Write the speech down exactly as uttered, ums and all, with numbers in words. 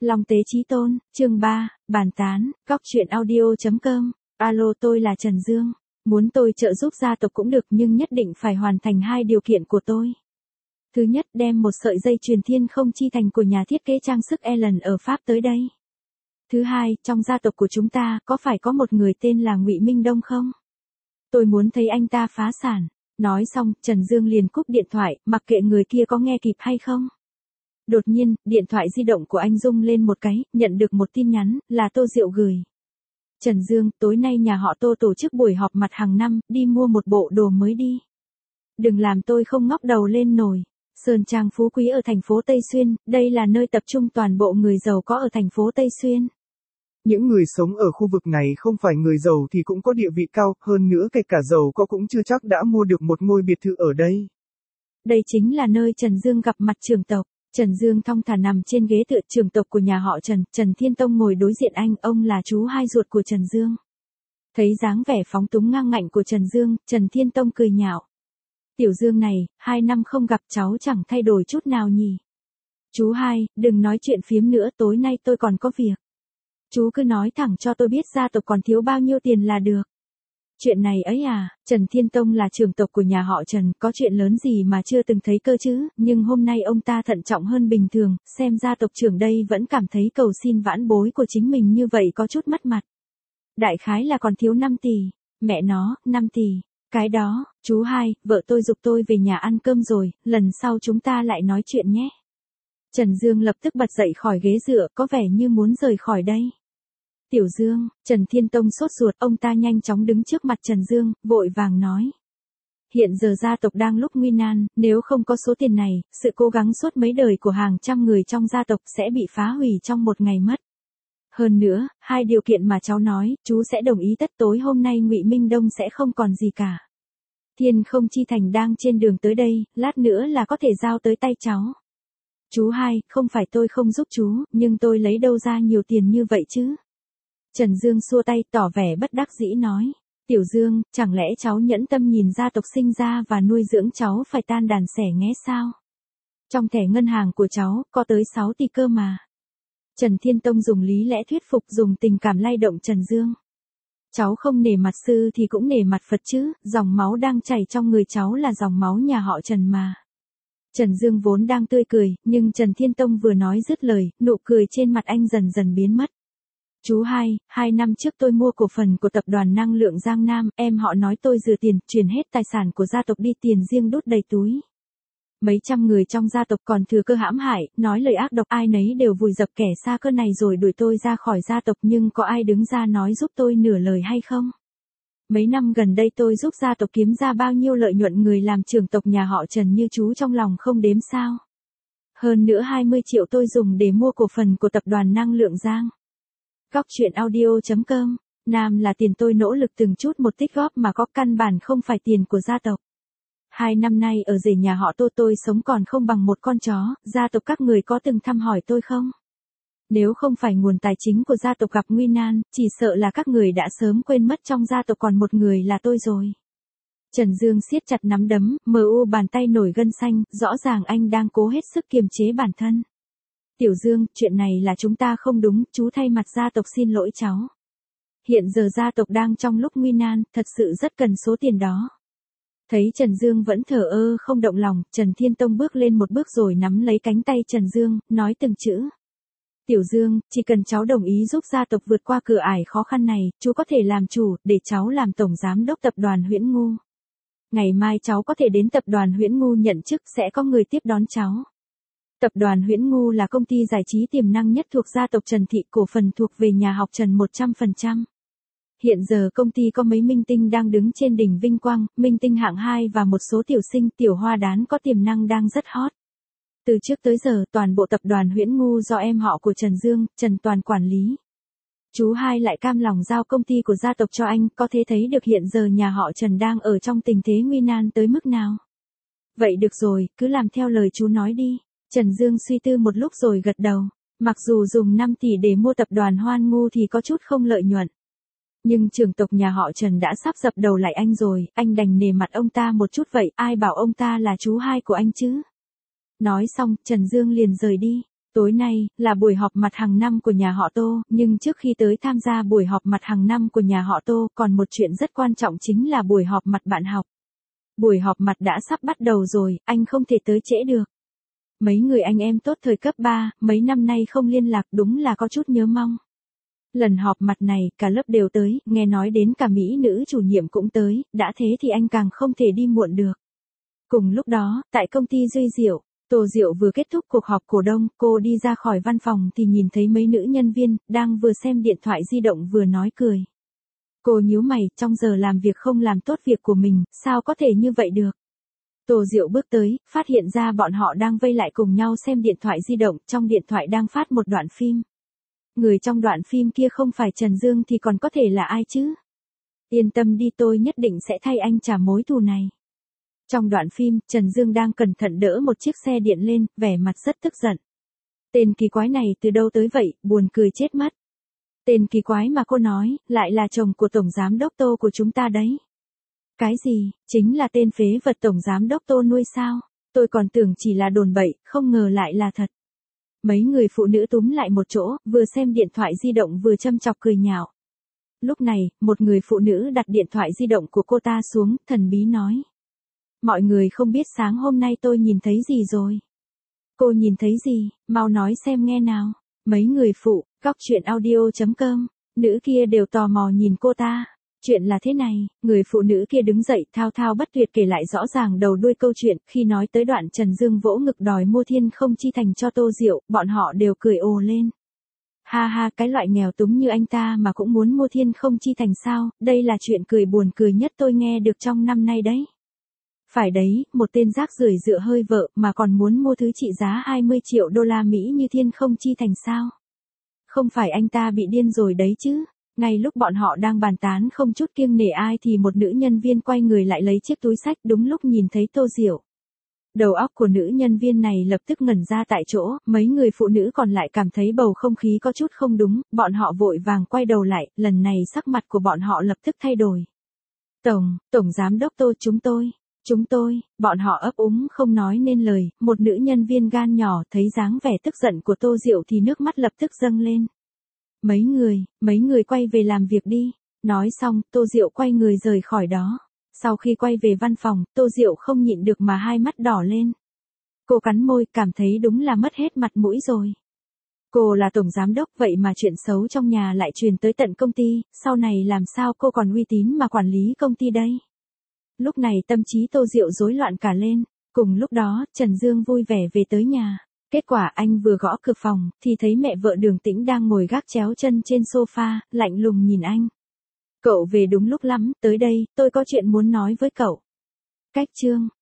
Long Tế Chí Tôn, chương ba, bàn tán, góc truyện audio chấm com. Alo, tôi là Trần Dương. Muốn tôi trợ giúp gia tộc cũng được nhưng nhất định phải hoàn thành hai điều kiện của tôi. Thứ nhất, đem một sợi dây chuyền thiên không chi thành của nhà thiết kế trang sức Ellen ở Pháp tới đây. Thứ hai, trong gia tộc của chúng ta có phải có một người tên là Ngụy Minh Đông không? Tôi muốn thấy anh ta phá sản. Nói xong, Trần Dương liền cúp điện thoại, mặc kệ người kia có nghe kịp hay không. Đột nhiên, điện thoại di động của anh rung lên một cái, nhận được một tin nhắn, là Tô Diệu gửi. Trần Dương, tối nay nhà họ Tô tổ chức buổi họp mặt hàng năm, đi mua một bộ đồ mới đi. Đừng làm tôi không ngóc đầu lên nổi. Sơn Trang Phú Quý ở thành phố Tây Xuyên, đây là nơi tập trung toàn bộ người giàu có ở thành phố Tây Xuyên. Những người sống ở khu vực này không phải người giàu thì cũng có địa vị cao, hơn nữa kể cả giàu có cũng chưa chắc đã mua được một ngôi biệt thự ở đây. Đây chính là nơi Trần Dương gặp mặt trưởng tộc. Trần Dương thong thả nằm trên ghế tựa trưởng tộc của nhà họ Trần, Trần Thiên Tông ngồi đối diện anh, ông là chú hai ruột của Trần Dương. Thấy dáng vẻ phóng túng ngang ngạnh của Trần Dương, Trần Thiên Tông cười nhạo. Tiểu Dương này, hai năm không gặp cháu chẳng thay đổi chút nào nhỉ. Chú hai, đừng nói chuyện phiếm nữa, tối nay tôi còn có việc. Chú cứ nói thẳng cho tôi biết gia tộc còn thiếu bao nhiêu tiền là được. Chuyện này ấy à, Trần Thiên Tông là trưởng tộc của nhà họ Trần, có chuyện lớn gì mà chưa từng thấy cơ chứ, nhưng hôm nay ông ta thận trọng hơn bình thường, xem ra tộc trưởng đây vẫn cảm thấy cầu xin vãn bối của chính mình như vậy có chút mất mặt. Đại khái là còn thiếu năm tỷ, mẹ nó, năm tỷ, cái đó, chú hai, vợ tôi giục tôi về nhà ăn cơm rồi, lần sau chúng ta lại nói chuyện nhé. Trần Dương lập tức bật dậy khỏi ghế dựa, có vẻ như muốn rời khỏi đây. Tiểu Dương, Trần Thiên Tông sốt ruột, ông ta nhanh chóng đứng trước mặt Trần Dương, vội vàng nói. Hiện giờ gia tộc đang lúc nguy nan, nếu không có số tiền này, sự cố gắng suốt mấy đời của hàng trăm người trong gia tộc sẽ bị phá hủy trong một ngày mất. Hơn nữa, hai điều kiện mà cháu nói, chú sẽ đồng ý tất tối hôm nay Ngụy Minh Đông sẽ không còn gì cả. Thiên không chi thành đang trên đường tới đây, lát nữa là có thể giao tới tay cháu. Chú hai, không phải tôi không giúp chú, nhưng tôi lấy đâu ra nhiều tiền như vậy chứ? Trần Dương xua tay tỏ vẻ bất đắc dĩ nói. Tiểu Dương, chẳng lẽ cháu nhẫn tâm nhìn gia tộc sinh ra và nuôi dưỡng cháu phải tan đàn xẻ nghé sao? Trong thẻ ngân hàng của cháu, có tới sáu tỷ cơ mà. Trần Thiên Tông dùng lý lẽ thuyết phục, dùng tình cảm lay động Trần Dương. Cháu không nể mặt sư thì cũng nể mặt Phật chứ, dòng máu đang chảy trong người cháu là dòng máu nhà họ Trần mà. Trần Dương vốn đang tươi cười, nhưng Trần Thiên Tông vừa nói dứt lời, nụ cười trên mặt anh dần dần biến mất. Chú hai, hai năm trước tôi mua cổ phần của tập đoàn năng lượng Giang Nam, em họ nói tôi dừa tiền, chuyển hết tài sản của gia tộc đi, tiền riêng đút đầy túi. Mấy trăm người trong gia tộc còn thừa cơ hãm hại, nói lời ác độc, ai nấy đều vùi dập kẻ xa cơ này rồi đuổi tôi ra khỏi gia tộc, nhưng có ai đứng ra nói giúp tôi nửa lời hay không? Mấy năm gần đây tôi giúp gia tộc kiếm ra bao nhiêu lợi nhuận, người làm trưởng tộc nhà họ Trần như chú trong lòng không đếm sao? Hơn nữa hai mươi triệu tôi dùng để mua cổ phần của tập đoàn năng lượng Giang. Góc truyện audio chấm com, Nam là tiền tôi nỗ lực từng chút một tích góp mà có, căn bản không phải tiền của gia tộc. Hai năm nay ở rể nhà họ Tô tôi sống còn không bằng một con chó, gia tộc các người có từng thăm hỏi tôi không? Nếu không phải nguồn tài chính của gia tộc gặp nguy nan, chỉ sợ là các người đã sớm quên mất trong gia tộc còn một người là tôi rồi. Trần Dương siết chặt nắm đấm, mờ u bàn tay nổi gân xanh, rõ ràng anh đang cố hết sức kiềm chế bản thân. Tiểu Dương, chuyện này là chúng ta không đúng, chú thay mặt gia tộc xin lỗi cháu. Hiện giờ gia tộc đang trong lúc nguy nan, thật sự rất cần số tiền đó. Thấy Trần Dương vẫn thờ ơ không động lòng, Trần Thiên Tông bước lên một bước rồi nắm lấy cánh tay Trần Dương, nói từng chữ. Tiểu Dương, chỉ cần cháu đồng ý giúp gia tộc vượt qua cửa ải khó khăn này, chú có thể làm chủ, để cháu làm tổng giám đốc tập đoàn Huyễn Ngu. Ngày mai cháu có thể đến tập đoàn Huyễn Ngu nhận chức, sẽ có người tiếp đón cháu. Tập đoàn Huyễn Ngu là công ty giải trí tiềm năng nhất thuộc gia tộc Trần Thị, cổ phần thuộc về nhà học Trần một trăm phần trăm. Hiện giờ công ty có mấy minh tinh đang đứng trên đỉnh vinh quang, minh tinh hạng hai và một số tiểu sinh tiểu hoa đán có tiềm năng đang rất hot. Từ trước tới giờ, toàn bộ tập đoàn Huyễn Ngu do em họ của Trần Dương, Trần Toàn quản lý. Chú hai lại cam lòng giao công ty của gia tộc cho anh, có thể thấy được hiện giờ nhà họ Trần đang ở trong tình thế nguy nan tới mức nào. Vậy được rồi, cứ làm theo lời chú nói đi. Trần Dương suy tư một lúc rồi gật đầu. Mặc dù dùng năm tỷ để mua tập đoàn Hoan Ngu thì có chút không lợi nhuận. Nhưng trưởng tộc nhà họ Trần đã sắp dập đầu lại anh rồi, anh đành nể mặt ông ta một chút vậy, ai bảo ông ta là chú hai của anh chứ. Nói xong, Trần Dương liền rời đi. Tối nay, là buổi họp mặt hàng năm của nhà họ Tô, nhưng trước khi tới tham gia buổi họp mặt hàng năm của nhà họ Tô, còn một chuyện rất quan trọng chính là buổi họp mặt bạn học. Buổi họp mặt đã sắp bắt đầu rồi, anh không thể tới trễ được. Mấy người anh em tốt thời cấp ba, mấy năm nay không liên lạc đúng là có chút nhớ mong. Lần họp mặt này, cả lớp đều tới, nghe nói đến cả mỹ nữ chủ nhiệm cũng tới, đã thế thì anh càng không thể đi muộn được. Cùng lúc đó, tại công ty Duy Diệu, Tô Diệu vừa kết thúc cuộc họp cổ đông, cô đi ra khỏi văn phòng thì nhìn thấy mấy nữ nhân viên, đang vừa xem điện thoại di động vừa nói cười. Cô nhíu mày, trong giờ làm việc không làm tốt việc của mình, sao có thể như vậy được? Tô Diệu bước tới, phát hiện ra bọn họ đang vây lại cùng nhau xem điện thoại di động, trong điện thoại đang phát một đoạn phim. Người trong đoạn phim kia không phải Trần Dương thì còn có thể là ai chứ? Yên tâm đi, tôi nhất định sẽ thay anh trả mối thù này. Trong đoạn phim, Trần Dương đang cẩn thận đỡ một chiếc xe điện lên, vẻ mặt rất tức giận. Tên kỳ quái này từ đâu tới vậy, buồn cười chết mất. Tên kỳ quái mà cô nói, lại là chồng của Tổng Giám Đốc Tô của chúng ta đấy. Cái gì, chính là tên phế vật Tổng Giám Đốc Tô nuôi sao? Tôi còn tưởng chỉ là đồn bậy, không ngờ lại là thật. Mấy người phụ nữ túm lại một chỗ, vừa xem điện thoại di động vừa châm chọc cười nhạo. Lúc này, một người phụ nữ đặt điện thoại di động của cô ta xuống, thần bí nói. Mọi người không biết sáng hôm nay tôi nhìn thấy gì rồi. Cô nhìn thấy gì, mau nói xem nghe nào. Mấy người phụ, góc chuyện audio chấm com, nữ kia đều tò mò nhìn cô ta. Chuyện là thế này, người phụ nữ kia đứng dậy thao thao bất tuyệt kể lại rõ ràng đầu đuôi câu chuyện, khi nói tới đoạn Trần Dương vỗ ngực đòi mua Thiên Không Chi Thành cho Tô Diệu, bọn họ đều cười ồ lên. Ha ha, cái loại nghèo túng như anh ta mà cũng muốn mua Thiên Không Chi Thành sao, đây là chuyện cười buồn cười nhất tôi nghe được trong năm nay đấy. Phải đấy, một tên rác rưởi dựa hơi vợ mà còn muốn mua thứ trị giá hai mươi triệu đô la Mỹ như Thiên Không Chi Thành sao? Không phải anh ta bị điên rồi đấy chứ? Ngay lúc bọn họ đang bàn tán không chút kiêng nể ai thì một nữ nhân viên quay người lại lấy chiếc túi xách đúng lúc nhìn thấy Tô Diệu. Đầu óc của nữ nhân viên này lập tức ngẩn ra tại chỗ, mấy người phụ nữ còn lại cảm thấy bầu không khí có chút không đúng, bọn họ vội vàng quay đầu lại, lần này sắc mặt của bọn họ lập tức thay đổi. Tổng, Tổng Giám Đốc Tô chúng tôi. Chúng tôi, bọn họ ấp úng không nói nên lời, một nữ nhân viên gan nhỏ thấy dáng vẻ tức giận của Tô Diệu thì nước mắt lập tức dâng lên. Mấy người, mấy người quay về làm việc đi. Nói xong, Tô Diệu quay người rời khỏi đó. Sau khi quay về văn phòng, Tô Diệu không nhịn được mà hai mắt đỏ lên. Cô cắn môi, cảm thấy đúng là mất hết mặt mũi rồi. Cô là tổng giám đốc vậy mà chuyện xấu trong nhà lại truyền tới tận công ty, sau này làm sao cô còn uy tín mà quản lý công ty đây? Lúc này tâm trí Tô Diệu rối loạn cả lên. Cùng lúc đó, Trần Dương vui vẻ về tới nhà. Kết quả anh vừa gõ cửa phòng, thì thấy mẹ vợ Đường Tĩnh đang ngồi gác chéo chân trên sofa, lạnh lùng nhìn anh. Cậu về đúng lúc lắm, tới đây, tôi có chuyện muốn nói với cậu. Cách chương